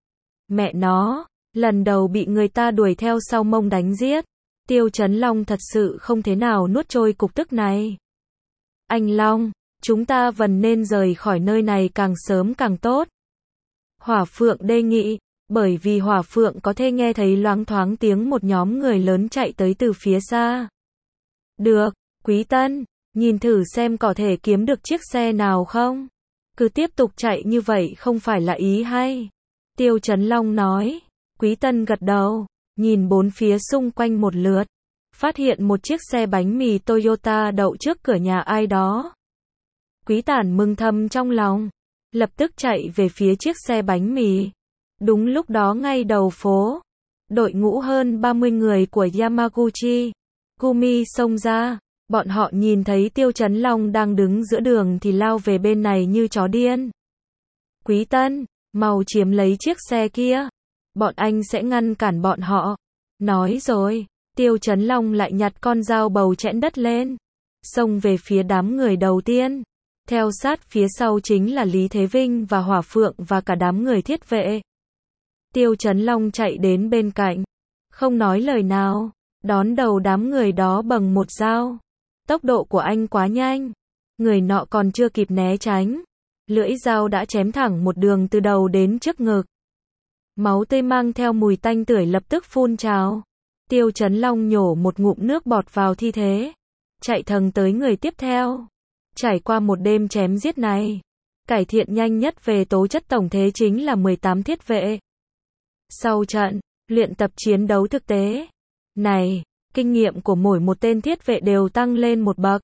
Mẹ nó, lần đầu bị người ta đuổi theo sau mông đánh giết, Tiêu Chấn Long thật sự không thể nào nuốt trôi cục tức này. Anh Long, chúng ta vẫn nên rời khỏi nơi này càng sớm càng tốt. Hỏa Phượng đề nghị, bởi vì Hỏa Phượng có thể nghe thấy loáng thoáng tiếng một nhóm người lớn chạy tới từ phía xa. Được, Quý Tân, nhìn thử xem có thể kiếm được chiếc xe nào không? Cứ tiếp tục chạy như vậy không phải là ý hay. Tiêu Chấn Long nói. Quý Tân gật đầu, nhìn bốn phía xung quanh một lượt, phát hiện một chiếc xe bánh mì Toyota đậu trước cửa nhà ai đó. Quý Tản mừng thầm trong lòng, lập tức chạy về phía chiếc xe bánh mì. Đúng lúc đó ngay đầu phố, đội ngũ hơn ba mươi người của Yamaguchi Gumi xông ra. Bọn họ nhìn thấy Tiêu Chấn Long đang đứng giữa đường thì lao về bên này như chó điên. Quý Tân, mau chiếm lấy chiếc xe kia. Bọn anh sẽ ngăn cản bọn họ. Nói rồi, Tiêu Chấn Long lại nhặt con dao bầu chẽn đất lên, xông về phía đám người đầu tiên. Theo sát phía sau chính là Lý Thế Vinh và Hỏa Phượng và cả đám người thiết vệ. Tiêu Chấn Long chạy đến bên cạnh, không nói lời nào, đón đầu đám người đó bằng một dao. Tốc độ của anh quá nhanh, người nọ còn chưa kịp né tránh, lưỡi dao đã chém thẳng một đường từ đầu đến trước ngực. Máu tươi mang theo mùi tanh tưởi lập tức phun trào. Tiêu Chấn Long nhổ một ngụm nước bọt vào thi thể, chạy thẳng tới người tiếp theo. Trải qua một đêm chém giết này, cải thiện nhanh nhất về tố chất tổng thế chính là mười tám thiết vệ. Sau trận luyện tập chiến đấu thực tế này, Kinh nghiệm của mỗi một tên thiết vệ đều tăng lên một bậc.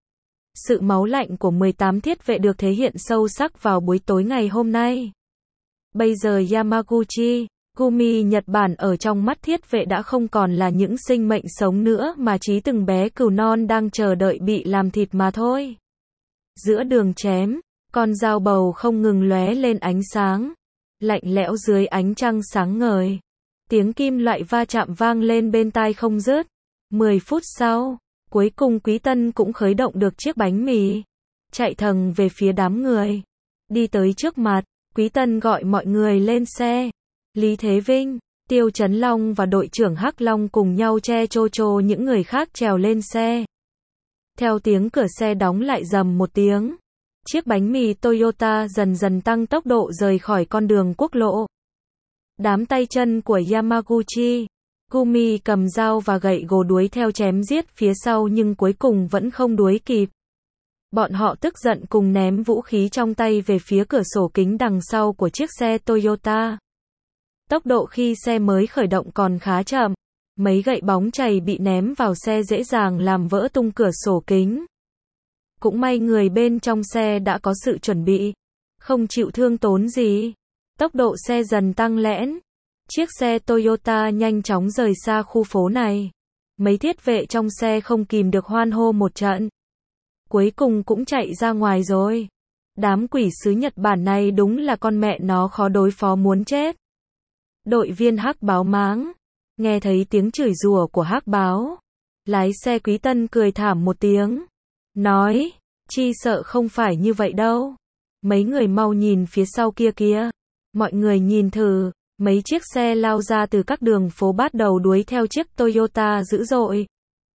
Sự máu lạnh của mười tám thiết vệ được thể hiện sâu sắc vào buổi tối ngày hôm nay. Bây giờ Yamaguchi, Gumi Nhật Bản ở trong mắt thiết vệ đã không còn là những sinh mệnh sống nữa mà chỉ từng bé cừu non đang chờ đợi bị làm thịt mà thôi. Giữa đường chém, con dao bầu không ngừng lóe lên ánh sáng, lạnh lẽo dưới ánh trăng sáng ngời. Tiếng kim loại va chạm vang lên bên tai không dứt. Mười phút sau, cuối cùng Quý Tân cũng khởi động được chiếc bánh mì, chạy thẳng về phía đám người. Đi tới trước mặt, Quý Tân gọi mọi người lên xe. Lý Thế Vinh, Tiêu Chấn Long và đội trưởng Hắc Long cùng nhau che chô chô những người khác trèo lên xe. Theo tiếng cửa xe đóng lại rầm một tiếng, chiếc bánh mì Toyota dần dần tăng tốc độ rời khỏi con đường quốc lộ. Đám tay chân của Yamaguchi, Gumi cầm dao và gậy gỗ đuổi theo chém giết phía sau nhưng cuối cùng vẫn không đuổi kịp. Bọn họ tức giận cùng ném vũ khí trong tay về phía cửa sổ kính đằng sau của chiếc xe Toyota. Tốc độ khi xe mới khởi động còn khá chậm. Mấy gậy bóng chày bị ném vào xe dễ dàng làm vỡ tung cửa sổ kính. Cũng may người bên trong xe đã có sự chuẩn bị, không chịu thương tốn gì. Tốc độ xe dần tăng lẽn. Chiếc xe Toyota nhanh chóng rời xa khu phố này. Mấy thiết vệ trong xe không kìm được hoan hô một trận. Cuối cùng cũng chạy ra ngoài rồi. Đám quỷ sứ Nhật Bản này đúng là con mẹ nó khó đối phó muốn chết. Đội viên Hắc Báo máng. Nghe thấy tiếng chửi rủa của Hắc Báo, lái xe Quý Tân cười thảm một tiếng. Nói, chi sợ không phải như vậy đâu. Mấy người mau nhìn phía sau kia kìa. Mọi người nhìn thử, mấy chiếc xe lao ra từ các đường phố bắt đầu đuổi theo chiếc Toyota dữ dội.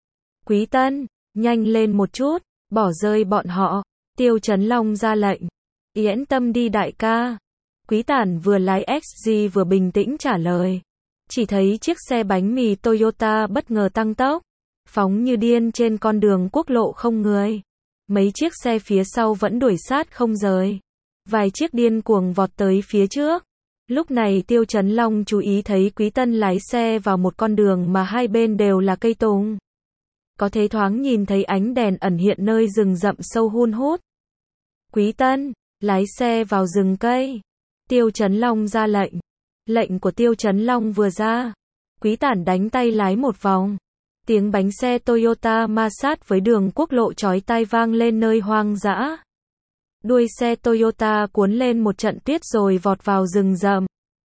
Quý Tân, nhanh lên một chút, bỏ rơi bọn họ. Tiêu Chấn Long ra lệnh. Yên tâm đi đại ca. Quý Tản vừa lái ích giê vừa bình tĩnh trả lời. Chỉ thấy chiếc xe bánh mì Toyota bất ngờ tăng tốc, phóng như điên trên con đường quốc lộ không người. Mấy chiếc xe phía sau vẫn đuổi sát không rời. Vài chiếc điên cuồng vọt tới phía trước. Lúc này Tiêu Chấn Long chú ý thấy Quý Tân lái xe vào một con đường mà hai bên đều là cây tùng. Có thể thoáng nhìn thấy ánh đèn ẩn hiện nơi rừng rậm sâu hun hút. Quý Tân, lái xe vào rừng cây. Tiêu Chấn Long ra lệnh. Lệnh của Tiêu Chấn Long vừa ra, Quý Tản đánh tay lái một vòng. Tiếng bánh xe Toyota ma sát với đường quốc lộ chói tai vang lên nơi hoang dã. Đuôi xe Toyota cuốn lên một trận tuyết rồi vọt vào rừng rậm.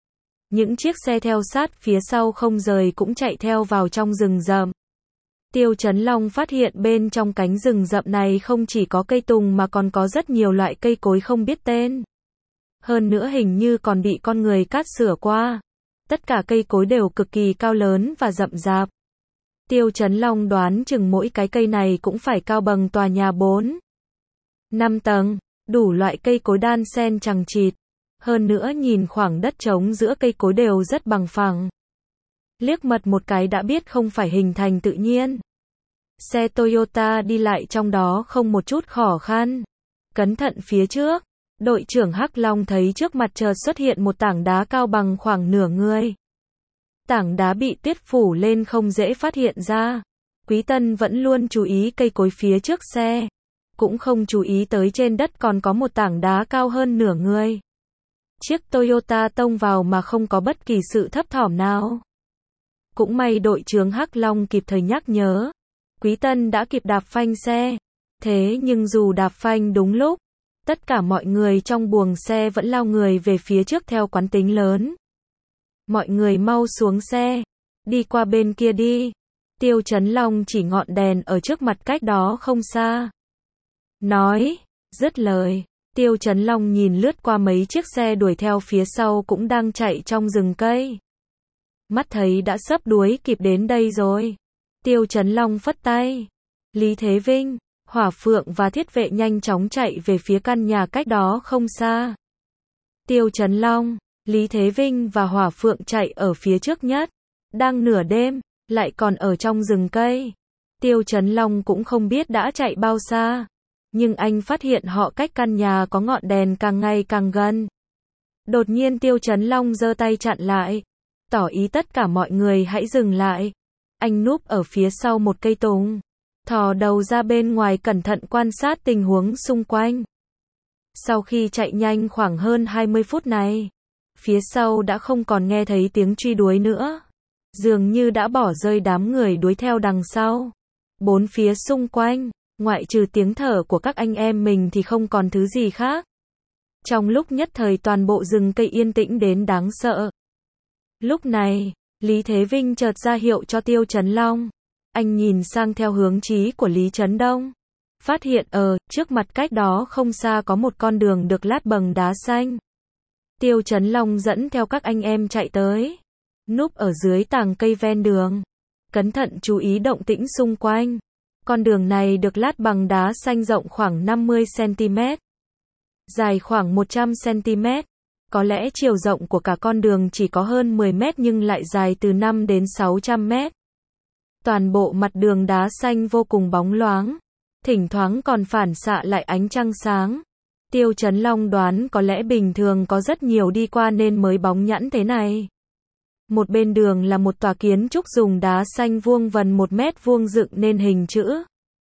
Những chiếc xe theo sát phía sau không rời cũng chạy theo vào trong rừng rậm. Tiêu Chấn Long phát hiện bên trong cánh rừng rậm này không chỉ có cây tùng mà còn có rất nhiều loại cây cối không biết tên. Hơn nữa hình như còn bị con người cắt sửa qua. Tất cả cây cối đều cực kỳ cao lớn và rậm rạp. Tiêu Chấn Long đoán chừng mỗi cái cây này cũng phải cao bằng tòa nhà bốn năm tầng, đủ loại cây cối đan xen chằng chịt. Hơn nữa nhìn khoảng đất trống giữa cây cối đều rất bằng phẳng. Liếc mật một cái đã biết không phải hình thành tự nhiên. Xe Toyota đi lại trong đó không một chút khó khăn. Cẩn thận phía trước. Đội trưởng Hắc Long thấy trước mặt chợt xuất hiện một tảng đá cao bằng khoảng nửa người. Tảng đá bị tuyết phủ lên không dễ phát hiện ra. Quý Tân vẫn luôn chú ý cây cối phía trước xe. Cũng không chú ý tới trên đất còn có một tảng đá cao hơn nửa người. Chiếc Toyota tông vào mà không có bất kỳ sự thấp thỏm nào. Cũng may đội trưởng Hắc Long kịp thời nhắc nhớ. Quý Tân đã kịp đạp phanh xe. Thế nhưng dù đạp phanh đúng lúc, tất cả mọi người trong buồng xe vẫn lao người về phía trước theo quán tính lớn. Mọi người mau xuống xe. Đi qua bên kia đi. Tiêu Chấn Long chỉ ngọn đèn ở trước mặt cách đó không xa. Nói, dứt lời. Tiêu Chấn Long nhìn lướt qua mấy chiếc xe đuổi theo phía sau cũng đang chạy trong rừng cây. Mắt thấy đã sắp đuổi kịp đến đây rồi. Tiêu Chấn Long phất tay. Lý Thế Vinh, Hỏa Phượng và thiết vệ nhanh chóng chạy về phía căn nhà cách đó không xa. Tiêu Chấn Long, Lý Thế Vinh và Hỏa Phượng chạy ở phía trước nhất. Đang nửa đêm, lại còn ở trong rừng cây. Tiêu Chấn Long cũng không biết đã chạy bao xa. Nhưng anh phát hiện họ cách căn nhà có ngọn đèn càng ngày càng gần. Đột nhiên Tiêu Chấn Long giơ tay chặn lại. Tỏ ý tất cả mọi người hãy dừng lại. Anh núp ở phía sau một cây tùng, thò đầu ra bên ngoài cẩn thận quan sát tình huống xung quanh. Sau khi chạy nhanh khoảng hơn hai mươi phút này, phía sau đã không còn nghe thấy tiếng truy đuổi nữa. Dường như đã bỏ rơi đám người đuổi theo đằng sau. Bốn phía xung quanh, ngoại trừ tiếng thở của các anh em mình thì không còn thứ gì khác. Trong lúc nhất thời toàn bộ rừng cây yên tĩnh đến đáng sợ. Lúc này, Lý Thế Vinh chợt ra hiệu cho Tiêu Chấn Long. Anh nhìn sang theo hướng chí của Lý Trấn Đông. Phát hiện ở, trước mặt cách đó không xa có một con đường được lát bằng đá xanh. Tiêu Chấn Long dẫn theo các anh em chạy tới. Núp ở dưới tàng cây ven đường. Cẩn thận chú ý động tĩnh xung quanh. Con đường này được lát bằng đá xanh rộng khoảng năm mươi xăng-ti-mét. Dài khoảng một trăm xăng-ti-mét. Có lẽ chiều rộng của cả con đường chỉ có hơn mười mét nhưng lại dài từ năm đến sáu trăm mét. Toàn bộ mặt đường đá xanh vô cùng bóng loáng. Thỉnh thoảng còn phản xạ lại ánh trăng sáng. Tiêu Chấn Long đoán có lẽ bình thường có rất nhiều đi qua nên mới bóng nhẵn thế này. Một bên đường là một tòa kiến trúc dùng đá xanh vuông vần một mét vuông dựng nên hình chữ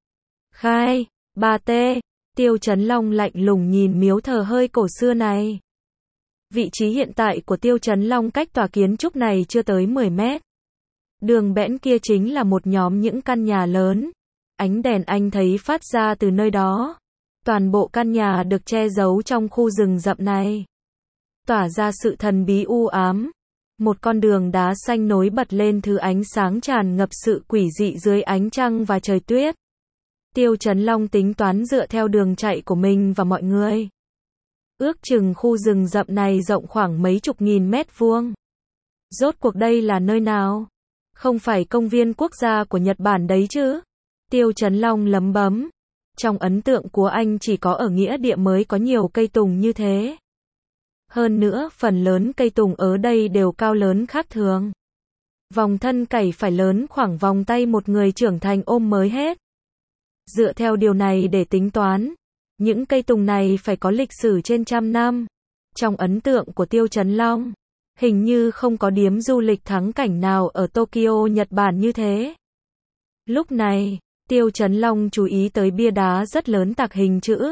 Khai, ba T. Tiêu Chấn Long lạnh lùng nhìn miếu thờ hơi cổ xưa này. Vị trí hiện tại của Tiêu Chấn Long cách tòa kiến trúc này chưa tới mười mét. Đường bẽn kia chính là một nhóm những căn nhà lớn. Ánh đèn anh thấy phát ra từ nơi đó. Toàn bộ căn nhà được che giấu trong khu rừng rậm này. Tỏa ra sự thần bí u ám. Một con đường đá xanh nối bật lên thứ ánh sáng tràn ngập sự quỷ dị dưới ánh trăng và trời tuyết. Tiêu Chấn Long tính toán dựa theo đường chạy của mình và mọi người. Ước chừng khu rừng rậm này rộng khoảng mấy chục nghìn mét vuông. Rốt cuộc đây là nơi nào? Không phải công viên quốc gia của Nhật Bản đấy chứ? Tiêu Chấn Long lẩm bẩm. Trong ấn tượng của anh chỉ có ở nghĩa địa mới có nhiều cây tùng như thế. Hơn nữa, phần lớn cây tùng ở đây đều cao lớn khác thường. Vòng thân cày phải lớn khoảng vòng tay một người trưởng thành ôm mới hết. Dựa theo điều này để tính toán, những cây tùng này phải có lịch sử trên trăm năm. Trong ấn tượng của Tiêu Chấn Long, hình như không có điếm du lịch thắng cảnh nào ở Tokyo, Nhật Bản như thế. Lúc này, Tiêu Chấn Long chú ý tới bia đá rất lớn tạc hình chữ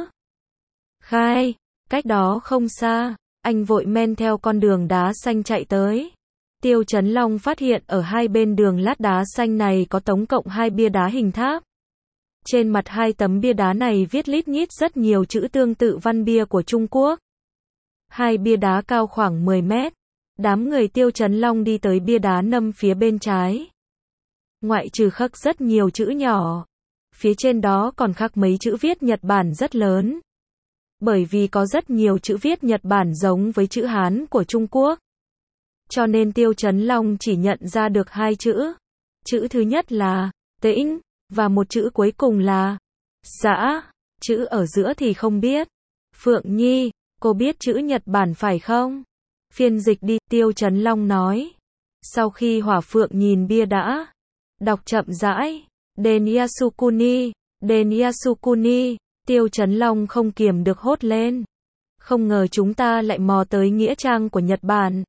Khai, cách đó không xa. Anh vội men theo con đường đá xanh chạy tới. Tiêu Chấn Long phát hiện ở hai bên đường lát đá xanh này có tổng cộng hai bia đá hình tháp. Trên mặt hai tấm bia đá này viết lít nhít rất nhiều chữ tương tự văn bia của Trung Quốc. Hai bia đá cao khoảng mười mét. Đám người Tiêu Chấn Long đi tới bia đá nằm phía bên trái. Ngoại trừ khắc rất nhiều chữ nhỏ. Phía trên đó còn khắc mấy chữ viết Nhật Bản rất lớn. Bởi vì có rất nhiều chữ viết Nhật Bản giống với chữ Hán của Trung Quốc. Cho nên Tiêu Chấn Long chỉ nhận ra được hai chữ. Chữ thứ nhất là Tĩnh, và một chữ cuối cùng là Xã. Chữ ở giữa thì không biết. Phượng Nhi, cô biết chữ Nhật Bản phải không? Phiên dịch đi, Tiêu Chấn Long nói. Sau khi Hỏa Phượng nhìn bia đã đọc chậm rãi, Den Yasukuni, Den Yasukuni. Tiêu Chấn Long không kiềm được hốt lên. Không ngờ chúng ta lại mò tới nghĩa trang của Nhật Bản.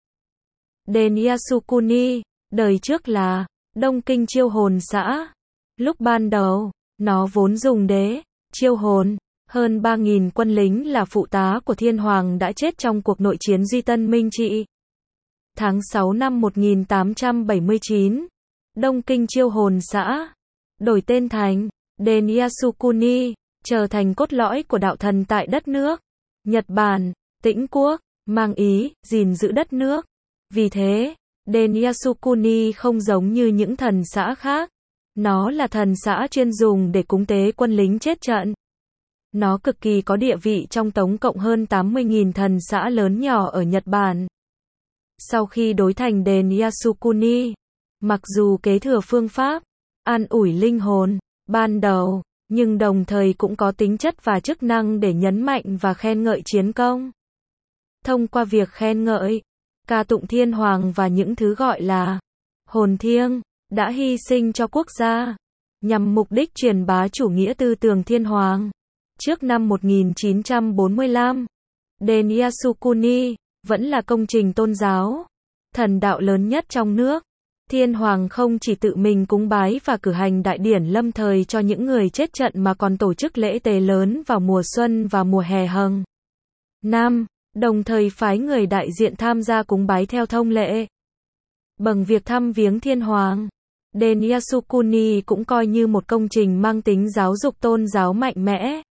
Den Yasukuni, đời trước là Đông Kinh Chiêu Hồn xã. Lúc ban đầu, nó vốn dùng để chiêu hồn. Hơn ba nghìn quân lính là phụ tá của Thiên Hoàng đã chết trong cuộc nội chiến Duy Tân Minh Trị. Tháng sáu năm một nghìn tám trăm bảy mươi chín, Đông Kinh Chiêu Hồn xã đổi tên thành Den Yasukuni, trở thành cốt lõi của đạo thần tại đất nước Nhật Bản, Tĩnh Quốc, mang ý gìn giữ đất nước. Vì thế, Den Yasukuni không giống như những thần xã khác. Nó là thần xã chuyên dùng để cúng tế quân lính chết trận. Nó cực kỳ có địa vị trong tổng cộng hơn tám mươi nghìn thần xã lớn nhỏ ở Nhật Bản. Sau khi đổi thành Den Yasukuni, mặc dù kế thừa phương pháp an ủi linh hồn ban đầu, nhưng đồng thời cũng có tính chất và chức năng để nhấn mạnh và khen ngợi chiến công. Thông qua việc khen ngợi, ca tụng Thiên Hoàng và những thứ gọi là hồn thiêng, đã hy sinh cho quốc gia, nhằm mục đích truyền bá chủ nghĩa tư tưởng Thiên Hoàng. Trước năm một nghìn chín trăm bốn mươi lăm, Den Yasukuni vẫn là công trình tôn giáo, thần đạo lớn nhất trong nước. Thiên Hoàng không chỉ tự mình cúng bái và cử hành đại điển lâm thời cho những người chết trận mà còn tổ chức lễ tế lớn vào mùa xuân và mùa hè hằng năm, đồng thời phái người đại diện tham gia cúng bái theo thông lệ. Bằng việc thăm viếng Thiên Hoàng, đền Yasukuni cũng coi như một công trình mang tính giáo dục tôn giáo mạnh mẽ.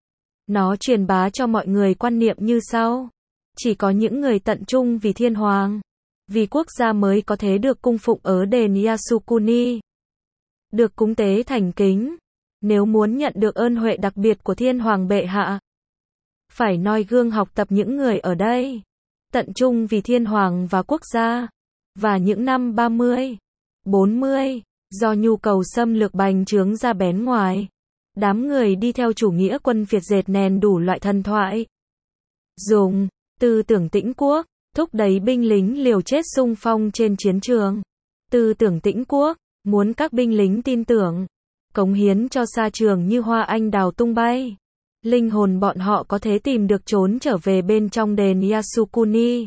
Nó truyền bá cho mọi người quan niệm như sau: chỉ có những người tận trung vì Thiên Hoàng, vì quốc gia mới có thể được cung phụng ở đền Yasukuni, được cúng tế thành kính. Nếu muốn nhận được ơn huệ đặc biệt của Thiên Hoàng bệ hạ, phải noi gương học tập những người ở đây, tận trung vì Thiên Hoàng và quốc gia. Và những năm ba mươi, bốn mươi, do nhu cầu xâm lược bành trướng ra bén ngoài, đám người đi theo chủ nghĩa quân Việt dệt nền đủ loại thần thoại, dùng tư tưởng tĩnh quốc, thúc đẩy binh lính liều chết xung phong trên chiến trường. Tư tưởng tĩnh quốc, muốn các binh lính tin tưởng, cống hiến cho xa trường như hoa anh đào tung bay. Linh hồn bọn họ có thể tìm được trốn trở về bên trong đền Yasukuni.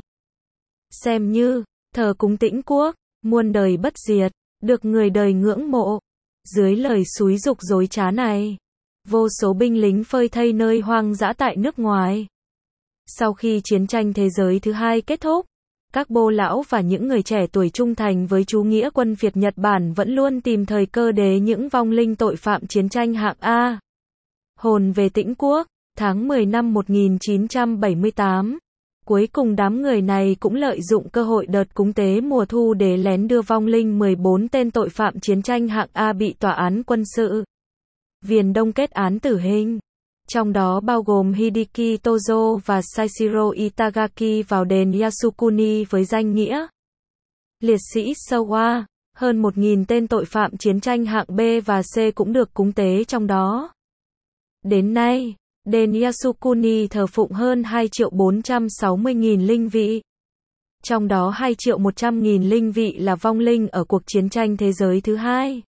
Xem như thờ cúng tĩnh quốc, muôn đời bất diệt, được người đời ngưỡng mộ. Dưới lời xúi giục dối trá này, vô số binh lính phơi thây nơi hoang dã tại nước ngoài. Sau khi chiến tranh thế giới thứ hai kết thúc, các bô lão và những người trẻ tuổi trung thành với chủ nghĩa quân Việt Nhật Bản vẫn luôn tìm thời cơ để những vong linh tội phạm chiến tranh hạng A. Hồn về tĩnh quốc, tháng mười năm một nghìn chín trăm bảy mươi tám. Cuối cùng đám người này cũng lợi dụng cơ hội đợt cúng tế mùa thu để lén đưa vong linh mười bốn tên tội phạm chiến tranh hạng A bị tòa án quân sự Viền Đông kết án tử hình. Trong đó bao gồm Hideki Tojo và Saishiro Itagaki vào đền Yasukuni với danh nghĩa liệt sĩ Showa. Hơn một nghìn tên tội phạm chiến tranh hạng B và C cũng được cúng tế trong đó. Đến nay, đền Yasukuni thờ phụng hơn hai triệu bốn trăm sáu mươi nghìn linh vị. Trong đó hai triệu một trăm nghìn linh vị là vong linh ở cuộc chiến tranh thế giới thứ hai.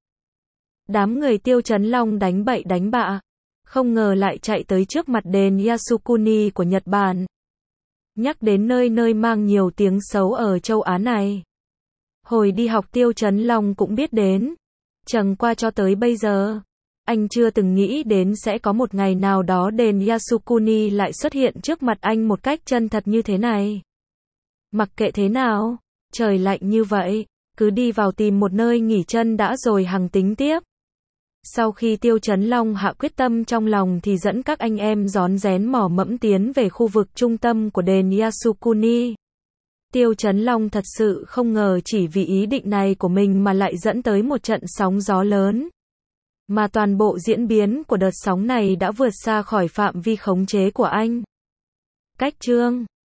Đám người Tiêu Chấn Long đánh bậy đánh bạ, không ngờ lại chạy tới trước mặt đền Yasukuni của Nhật Bản. Nhắc đến nơi nơi mang nhiều tiếng xấu ở châu Á này, hồi đi học Tiêu Chấn Long cũng biết đến. Chẳng qua cho tới bây giờ, anh chưa từng nghĩ đến sẽ có một ngày nào đó đền Yasukuni lại xuất hiện trước mặt anh một cách chân thật như thế này. Mặc kệ thế nào, trời lạnh như vậy, cứ đi vào tìm một nơi nghỉ chân đã rồi hằng tính tiếp. Sau khi Tiêu Chấn Long hạ quyết tâm trong lòng thì dẫn các anh em rón rén mỏ mẫm tiến về khu vực trung tâm của đền Yasukuni. Tiêu Chấn Long thật sự không ngờ chỉ vì ý định này của mình mà lại dẫn tới một trận sóng gió lớn. Mà toàn bộ diễn biến của đợt sóng này đã vượt xa khỏi phạm vi khống chế của anh. Cách chương